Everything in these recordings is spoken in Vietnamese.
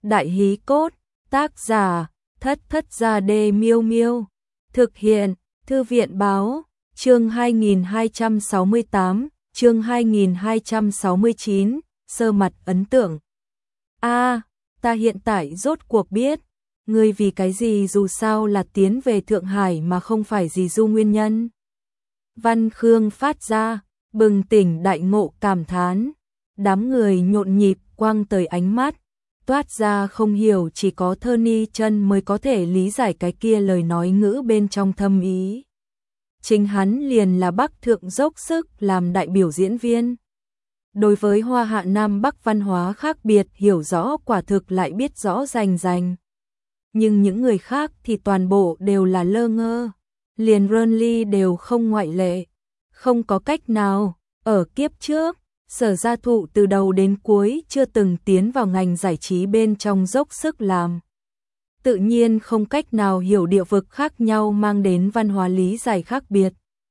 Đại hí cốt, tác giả, Thất Thất Gia Đê Miêu Miêu. Thực hiện, Thư viện báo, chương 2268, chương 2269, sơ mặt ấn tượng. Ta hiện tại rốt cuộc biết, ngươi vì cái gì dù sao là tiến về Thượng Hải mà không phải gì du nguyên nhân. Văn Khương phát ra, bừng tỉnh đại ngộ cảm thán, đám người nhộn nhịp quăng tới ánh mắt, toát ra không hiểu chỉ có Tony Chân mới có thể lý giải cái kia lời nói ngữ bên trong thâm ý. Chính hắn liền là Bắc Thượng dốc sức làm đại biểu diễn viên. Đối với Hoa Hạ Nam Bắc văn hóa khác biệt hiểu rõ quả thực lại biết rõ rành rành. Nhưng những người khác thì toàn bộ đều là lơ ngơ, liền Ronly đều không ngoại lệ. Không có cách nào, ở kiếp trước, Sở Gia Thụ từ đầu đến cuối chưa từng tiến vào ngành giải trí bên trong dốc sức làm. Tự nhiên không cách nào hiểu địa vực khác nhau mang đến văn hóa lý giải khác biệt.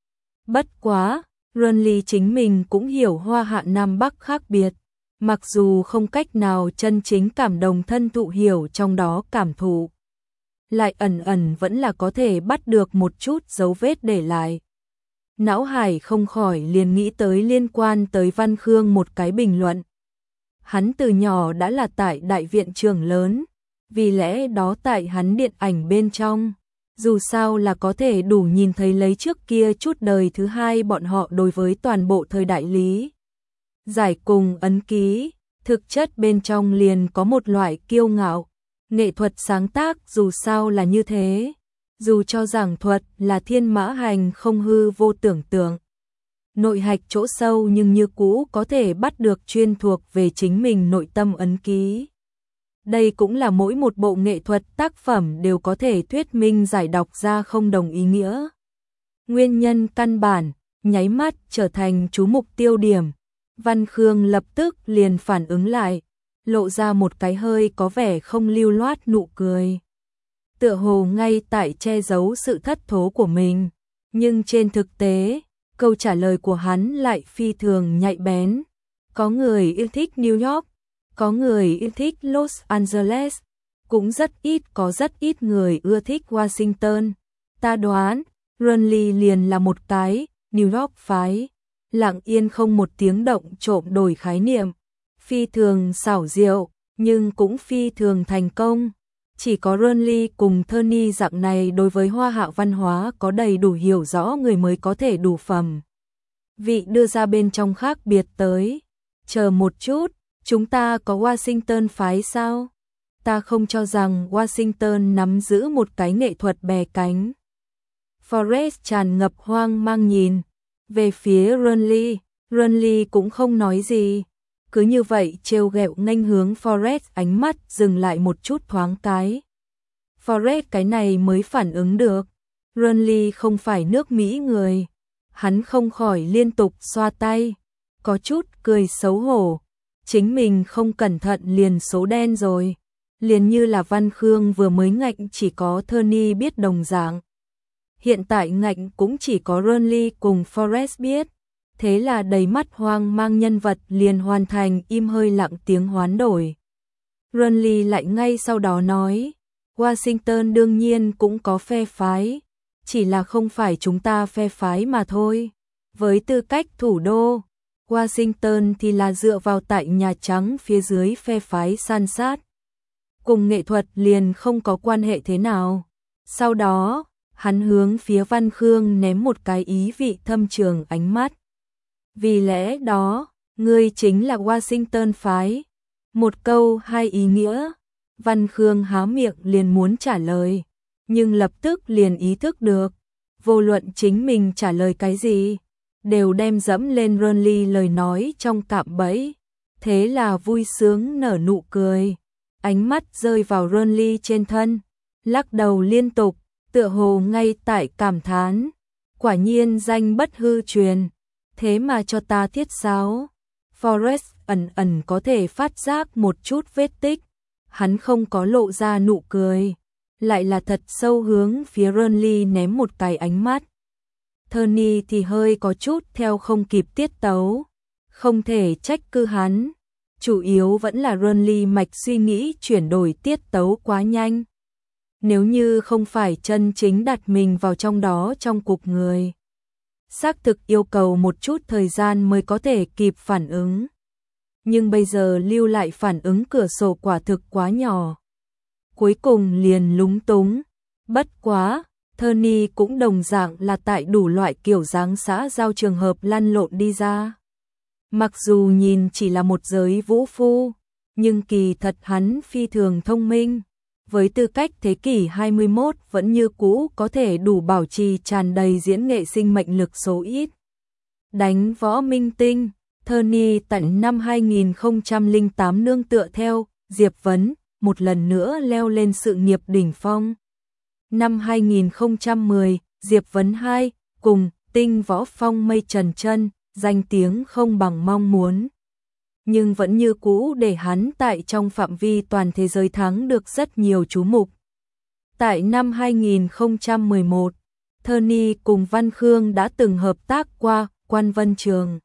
Bất quá, Ronly chính mình cũng hiểu Hoa Hạ Nam Bắc khác biệt, mặc dù không cách nào chân chính cảm đồng thân thụ hiểu trong đó cảm thụ, lại ẩn ẩn vẫn là có thể bắt được một chút dấu vết để lại. Não hải không khỏi liền nghĩ tới liên quan tới Văn Khương một cái bình luận. Hắn từ nhỏ đã là tại đại viện trường lớn, vì lẽ đó tại hắn điện ảnh bên trong, dù sao là có thể đủ nhìn thấy lấy trước kia chút đời thứ hai bọn họ đối với toàn bộ thời đại lý. Giải cùng ấn ký, thực chất bên trong liền có một loại kiêu ngạo, nghệ thuật sáng tác dù sao là như thế. Dù cho giảng thuật là thiên mã hành không hư vô tưởng tượng, nội hạch chỗ sâu nhưng như cũ có thể bắt được chuyên thuộc về chính mình nội tâm ấn ký. Đây cũng là mỗi một bộ nghệ thuật tác phẩm đều có thể thuyết minh giải đọc ra không đồng ý nghĩa. Nguyên nhân căn bản, nháy mắt trở thành chú mục tiêu điểm. Văn Khương lập tức liền phản ứng lại, lộ ra một cái hơi có vẻ không lưu loát nụ cười. Tựa hồ ngay tại che giấu sự thất thố của mình, nhưng trên thực tế, câu trả lời của hắn lại phi thường nhạy bén. Có người yêu thích New York, có người yêu thích Los Angeles, cũng rất ít người ưa thích Washington. Ta đoán, Ronly liền là một cái New York phái, lặng yên không một tiếng động trộm đổi khái niệm, phi thường xảo diệu, nhưng cũng phi thường thành công. Chỉ có Ronly cùng Tony dạng này đối với Hoa Hạ văn hóa có đầy đủ hiểu rõ người mới có thể đủ phẩm vị đưa ra bên trong khác biệt tới. Chờ một chút, chúng ta có Washington phái sao? Ta không cho rằng Washington nắm giữ một cái nghệ thuật bè cánh. Forrest tràn ngập hoang mang nhìn về phía Ronly, Ronly cũng không nói gì. Cứ như vậy trêu ghẹo nghênh hướng Forrest, ánh mắt dừng lại một chút thoáng cái. Forrest cái này mới phản ứng được, Ronly không phải nước Mỹ người. Hắn không khỏi liên tục xoa tay, có chút cười xấu hổ. Chính mình không cẩn thận liền số đen rồi, liền như là Văn Khương vừa mới ngạnh chỉ có Tony biết đồng dạng. Hiện tại ngạnh cũng chỉ có Ronly cùng Forrest biết. Thế là đầy mắt hoang mang nhân vật liền hoàn thành im hơi lặng tiếng hoán đổi. Ronly lại ngay sau đó nói, Washington đương nhiên cũng có phe phái, chỉ là không phải chúng ta phe phái mà thôi. Với tư cách thủ đô, Washington thì là dựa vào tại Nhà Trắng phía dưới phe phái san sát. Cùng nghệ thuật liền không có quan hệ thế nào. Sau đó, hắn hướng phía Văn Khương ném một cái ý vị thâm trường ánh mắt. Vì lẽ đó, ngươi chính là Washington phái. Một câu hai ý nghĩa. Văn Khương há miệng liền muốn trả lời, nhưng lập tức liền ý thức được, vô luận chính mình trả lời cái gì, đều đem dẫm lên Ronly lời nói trong cạm bẫy. Thế là vui sướng nở nụ cười, ánh mắt rơi vào Ronly trên thân, lắc đầu liên tục, tựa hồ ngay tại cảm thán. Quả nhiên danh bất hư truyền. Thế mà cho ta thiết sáo. Forrest ẩn ẩn có thể phát giác một chút vết tích. Hắn không có lộ ra nụ cười, lại là thật sâu hướng phía Ronly ném một cái ánh mắt. Tony thì hơi có chút theo không kịp tiết tấu. Không thể trách cứ hắn. Chủ yếu vẫn là Renly mạch suy nghĩ chuyển đổi tiết tấu quá nhanh. Nếu như không phải chân chính đặt mình vào trong đó trong cục người, xác thực yêu cầu một chút thời gian mới có thể kịp phản ứng. Nhưng bây giờ lưu lại phản ứng cửa sổ quả thực quá nhỏ. Cuối cùng liền lúng túng. Bất quá, Tony cũng đồng dạng là tại đủ loại kiểu dáng xã giao trường hợp lăn lộn đi ra. Mặc dù nhìn chỉ là một giới vũ phu, nhưng kỳ thật hắn phi thường thông minh. Với tư cách thế kỷ 21 vẫn như cũ có thể đủ bảo trì tràn đầy diễn nghệ sinh mệnh lực số ít. Đánh võ minh tinh, Tony tận năm 2008 nương tựa theo Diệp Vấn, một lần nữa leo lên sự nghiệp đỉnh phong. Năm 2010, Diệp Vấn 2, cùng Tinh Võ Phong Mây Trần Chân, danh tiếng không bằng mong muốn. Nhưng vẫn như cũ để hắn tại trong phạm vi toàn thế giới thắng được rất nhiều chú mục. Tại năm 2011, Tony cùng Văn Khương đã từng hợp tác qua Quan Vân Trường.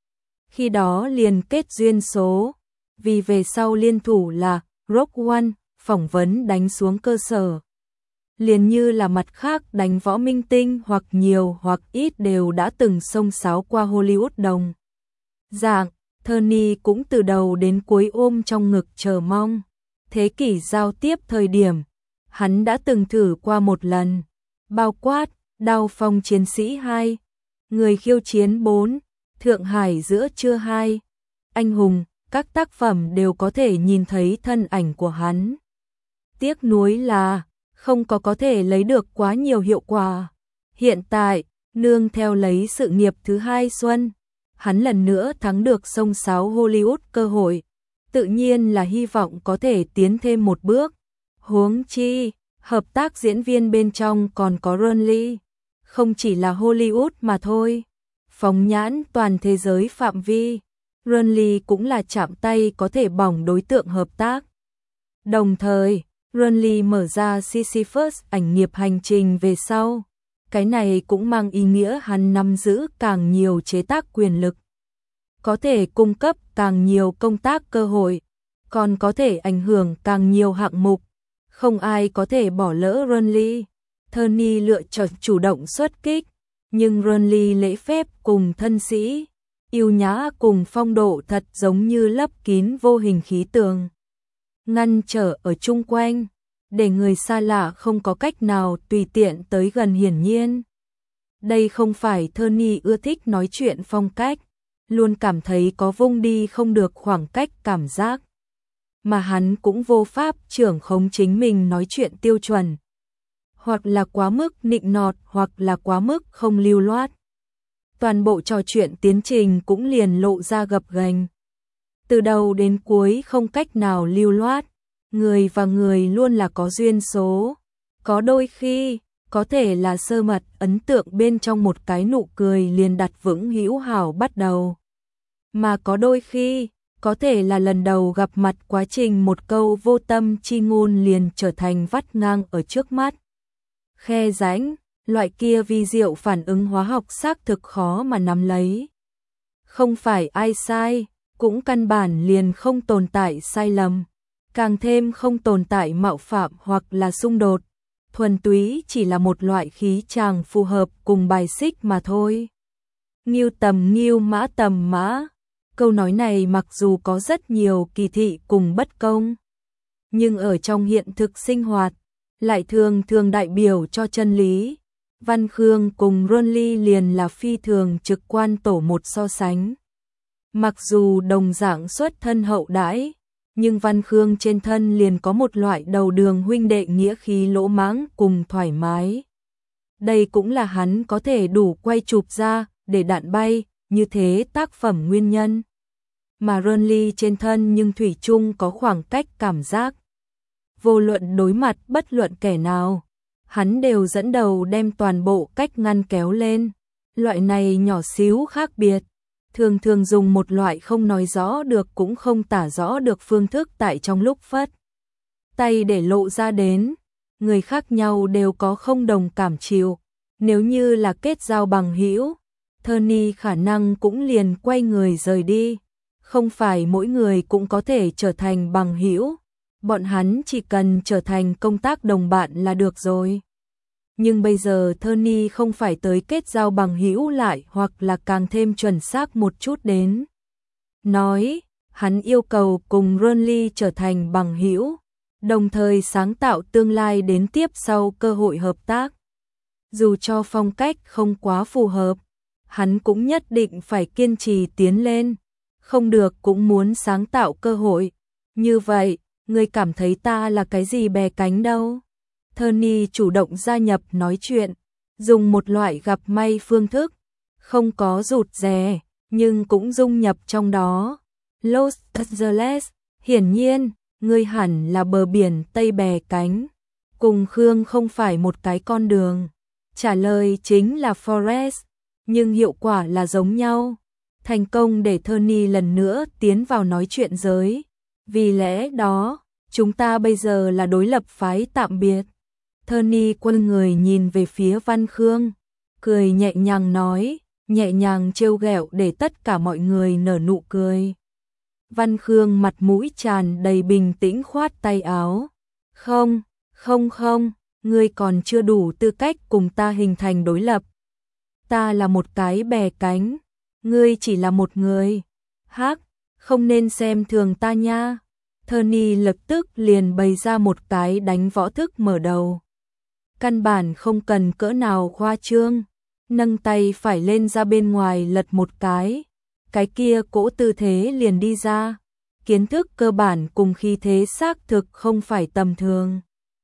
Khi đó liền kết duyên số, vì về sau liên thủ là Rogue One, phỏng vấn đánh xuống cơ sở. Liền như là mặt khác đánh võ minh tinh hoặc nhiều hoặc ít đều đã từng xông xáo qua Hollywood đồng dạng. Tony cũng từ đầu đến cuối ôm trong ngực chờ mong. Thế kỷ giao tiếp thời điểm, hắn đã từng thử qua một lần. Bao quát, Đao Phong Chiến Sĩ 2, Người Khiêu Chiến 4, Thượng Hải Giữa Trưa 2, Anh Hùng, các tác phẩm đều có thể nhìn thấy thân ảnh của hắn. Tiếc nuối là, không có thể lấy được quá nhiều hiệu quả. Hiện tại, nương theo lấy sự nghiệp thứ hai xuân, hắn lần nữa thắng được xông xáo Hollywood cơ hội, tự nhiên là hy vọng có thể tiến thêm một bước. Huống chi, hợp tác diễn viên bên trong còn có Renly, không chỉ là Hollywood mà thôi. Phóng nhãn toàn thế giới phạm vi, Renly cũng là chạm tay có thể bỏng đối tượng hợp tác. Đồng thời, Renly mở ra Sisyphus ảnh nghiệp hành trình về sau. Cái này cũng mang ý nghĩa hắn nắm giữ càng nhiều chế tác quyền lực, có thể cung cấp càng nhiều công tác cơ hội, còn có thể ảnh hưởng càng nhiều hạng mục. Không ai có thể bỏ lỡ Renly. Tony lựa chọn chủ động xuất kích, nhưng Renly lễ phép cùng thân sĩ, yêu nhã cùng phong độ thật giống như lấp kín vô hình khí tường, ngăn trở ở chung quanh, để người xa lạ không có cách nào tùy tiện tới gần. Hiển nhiên, đây không phải Tony ưa thích nói chuyện phong cách, luôn cảm thấy có vung đi không được khoảng cách cảm giác, mà hắn cũng vô pháp trưởng khống chính mình nói chuyện tiêu chuẩn, hoặc là quá mức nịnh nọt hoặc là quá mức không lưu loát. Toàn bộ trò chuyện tiến trình cũng liền lộ ra gập ghềnh, từ đầu đến cuối không cách nào lưu loát. Người và người luôn là có duyên số, có đôi khi có thể là sơ mật ấn tượng bên trong một cái nụ cười liền đặt vững hữu hảo bắt đầu, mà có đôi khi có thể là lần đầu gặp mặt quá trình một câu vô tâm chi ngôn liền trở thành vắt ngang ở trước mắt. Khe rãnh, loại kia vi diệu phản ứng hóa học xác thực khó mà nắm lấy. Không phải ai sai, cũng căn bản liền không tồn tại sai lầm, càng thêm không tồn tại mạo phạm hoặc là xung đột, thuần túy chỉ là một loại khí chàng phù hợp cùng bài xích mà thôi. Ngưu tầm ngưu, mã tầm mã. Câu nói này mặc dù có rất nhiều kỳ thị cùng bất công, nhưng ở trong hiện thực sinh hoạt lại thường thường đại biểu cho chân lý. Văn Khương cùng Renly liền là phi thường trực quan tổ một so sánh. Mặc dù đồng dạng xuất thân hậu đãi, nhưng Văn Khương trên thân liền có một loại đầu đường huynh đệ nghĩa khí lỗ mãng cùng thoải mái. Đây cũng là hắn có thể đủ quay chụp ra để đạn bay như thế tác phẩm nguyên nhân. Mà Renly trên thân nhưng thủy chung có khoảng cách cảm giác. Vô luận đối mặt bất luận kẻ nào, hắn đều dẫn đầu đem toàn bộ cách ngăn kéo lên. Loại này nhỏ xíu khác biệt, thường thường dùng một loại không nói rõ được cũng không tả rõ được phương thức tại trong lúc phất tay để lộ ra đến. Người khác nhau đều có không đồng cảm chịu. Nếu như là kết giao bằng hữu, Tony khả năng cũng liền quay người rời đi. Không phải mỗi người cũng có thể trở thành bằng hữu, bọn hắn chỉ cần trở thành công tác đồng bạn là được rồi. Nhưng bây giờ Tony không phải tới kết giao bằng hữu lại, hoặc là càng thêm chuẩn xác một chút đến nói, hắn yêu cầu cùng Ronly trở thành bằng hữu, đồng thời sáng tạo tương lai đến tiếp sau cơ hội hợp tác. Dù cho phong cách không quá phù hợp, hắn cũng nhất định phải kiên trì tiến lên, không được cũng muốn sáng tạo cơ hội. Như vậy, ngươi cảm thấy ta là cái gì bè cánh đâu? Tony chủ động gia nhập nói chuyện, dùng một loại gặp may phương thức, không có rụt rè, nhưng cũng dung nhập trong đó. Los Angeles, hiển nhiên, ngươi hẳn là bờ biển Tây bè cánh, cùng Khương không phải một cái con đường. Trả lời chính là Forest, nhưng hiệu quả là giống nhau. Thành công để Tony lần nữa tiến vào nói chuyện giới. Vì lẽ đó, chúng ta bây giờ là đối lập phái tạm biệt. Tony quay người nhìn về phía Văn Khương, cười nhẹ nhàng nói, nhẹ nhàng trêu ghẹo để tất cả mọi người nở nụ cười. Văn Khương mặt mũi tràn đầy bình tĩnh khoát tay áo. Không, ngươi còn chưa đủ tư cách cùng ta hình thành đối lập. Ta là một cái bè cánh, ngươi chỉ là một người. Hắc, không nên xem thường ta nha. Tony lập tức liền bày ra một cái đánh võ thức mở đầu. Căn bản không cần cỡ nào khoa trương, nâng tay phải lên ra bên ngoài lật một cái kia cỗ tư thế liền đi ra. Kiến thức cơ bản cùng khí thế xác thực không phải tầm thường.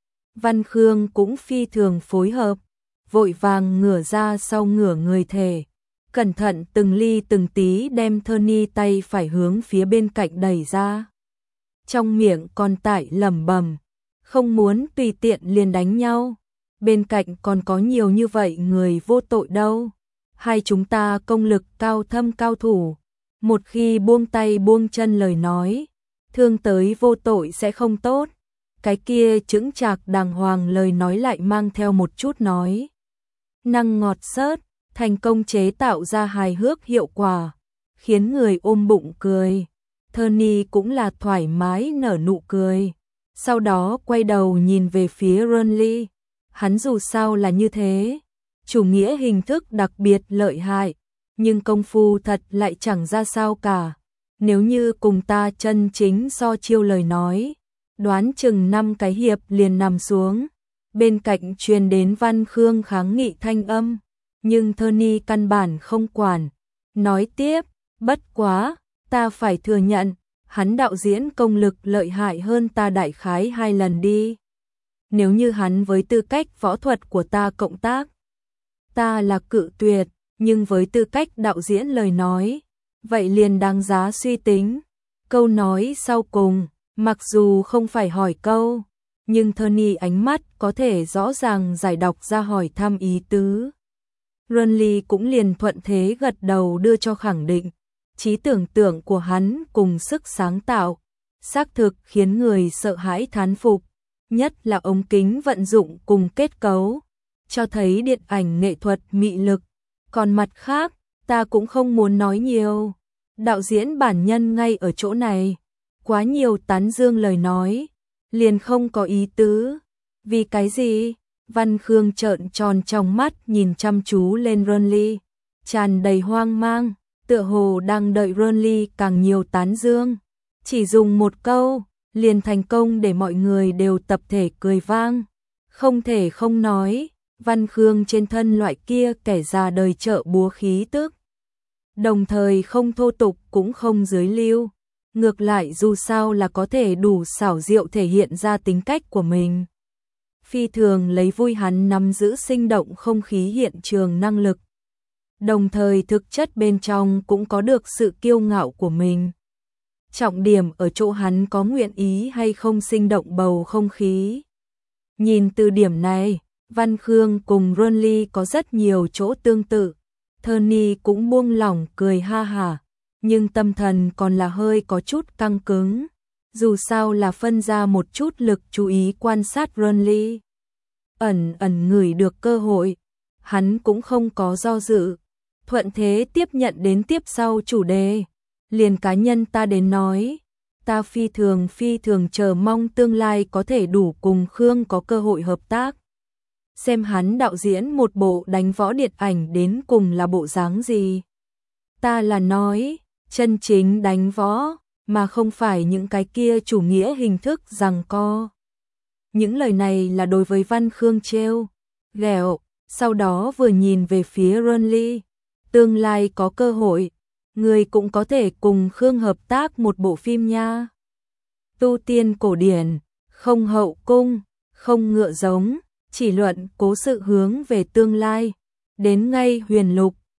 Văn Khương cũng phi thường phối hợp, vội vàng ngửa ra sau ngửa người thể, cẩn thận từng ly từng tí đem Tony tay phải hướng phía bên cạnh đẩy ra. Trong miệng còn tại lẩm bẩm, không muốn tùy tiện liền đánh nhau, bên cạnh còn có nhiều như vậy người vô tội đâu. Hai chúng ta công lực cao thâm cao thủ, một khi buông tay buông chân lời nói, thương tới vô tội sẽ không tốt. Cái kia chững chạc đàng hoàng lời nói lại mang theo một chút nói năng ngọt xớt, thành công chế tạo ra hài hước hiệu quả, khiến người ôm bụng cười. Tony cũng là thoải mái nở nụ cười, sau đó quay đầu nhìn về phía Ronly. Hắn dù sao là như thế, chủ nghĩa hình thức đặc biệt lợi hại, nhưng công phu thật lại chẳng ra sao cả. Nếu như cùng ta chân chính so chiêu lời nói, đoán chừng 5 cái hiệp liền nằm xuống. Bên cạnh truyền đến Văn Khương kháng nghị thanh âm, nhưng Tony căn bản không quản. Nói tiếp, bất quá, ta phải thừa nhận, hắn đạo diễn công lực lợi hại hơn ta đại khái 2 lần đi. Nếu như hắn với tư cách võ thuật của ta cộng tác, ta là cự tuyệt, nhưng với tư cách đạo diễn lời nói, vậy liền đáng giá suy tính. Câu nói sau cùng, mặc dù không phải hỏi câu, nhưng Tony ánh mắt có thể rõ ràng giải đọc ra hỏi thăm ý tứ. Ronly cũng liền thuận thế gật đầu đưa cho khẳng định. Trí tưởng tượng của hắn cùng sức sáng tạo, xác thực khiến người sợ hãi thán phục, nhất là ống kính vận dụng cùng kết cấu, cho thấy điện ảnh nghệ thuật mị lực. Còn mặt khác, ta cũng không muốn nói nhiều. Đạo diễn bản nhân ngay ở chỗ này, quá nhiều tán dương lời nói, liền không có ý tứ. Vì cái gì? Văn Khương trợn tròn trong mắt nhìn chăm chú lên Ronly, tràn đầy hoang mang, tựa hồ đang đợi Ronly càng nhiều tán dương. Chỉ dùng một câu, liền thành công để mọi người đều tập thể cười vang. Không thể không nói, Văn Khương trên thân loại kia kẻ già đời chợ búa khí tức. Đồng thời không thô tục cũng không dưới lưu. Ngược lại dù sao là có thể đủ xảo diệu thể hiện ra tính cách của mình. Phi thường lấy vui hắn nắm giữ sinh động không khí hiện trường năng lực. Đồng thời thực chất bên trong cũng có được sự kiêu ngạo của mình. Trọng điểm ở chỗ hắn có nguyện ý hay không sinh động bầu không khí. Nhìn từ điểm này, Văn Khương cùng Ronly có rất nhiều chỗ tương tự. Tony cũng buông lỏng cười ha hả, nhưng tâm thần còn là hơi có chút căng cứng. Dù sao là phân ra một chút lực chú ý quan sát Ronly. Ẩn ngửi được cơ hội, hắn cũng không có do dự, thuận thế tiếp nhận đến tiếp sau chủ đề. liền cá nhân ta đến nói, ta phi thường chờ mong tương lai có thể đủ cùng Khương có cơ hội hợp tác. Xem hắn đạo diễn một bộ đánh võ điện ảnh đến cùng là bộ dáng gì. Ta là nói, chân chính đánh võ, mà không phải những cái kia chủ nghĩa hình thức giằng co. Những lời này là đối với Văn Khương trêu ghẹo, sau đó vừa nhìn về phía Renly, tương lai có cơ hội, người cũng có thể cùng Khương hợp tác một bộ phim nha. Tu tiên cổ điển, không hậu cung, không ngựa giống, chỉ luận cố sự hướng về tương lai, đến ngay huyền lục,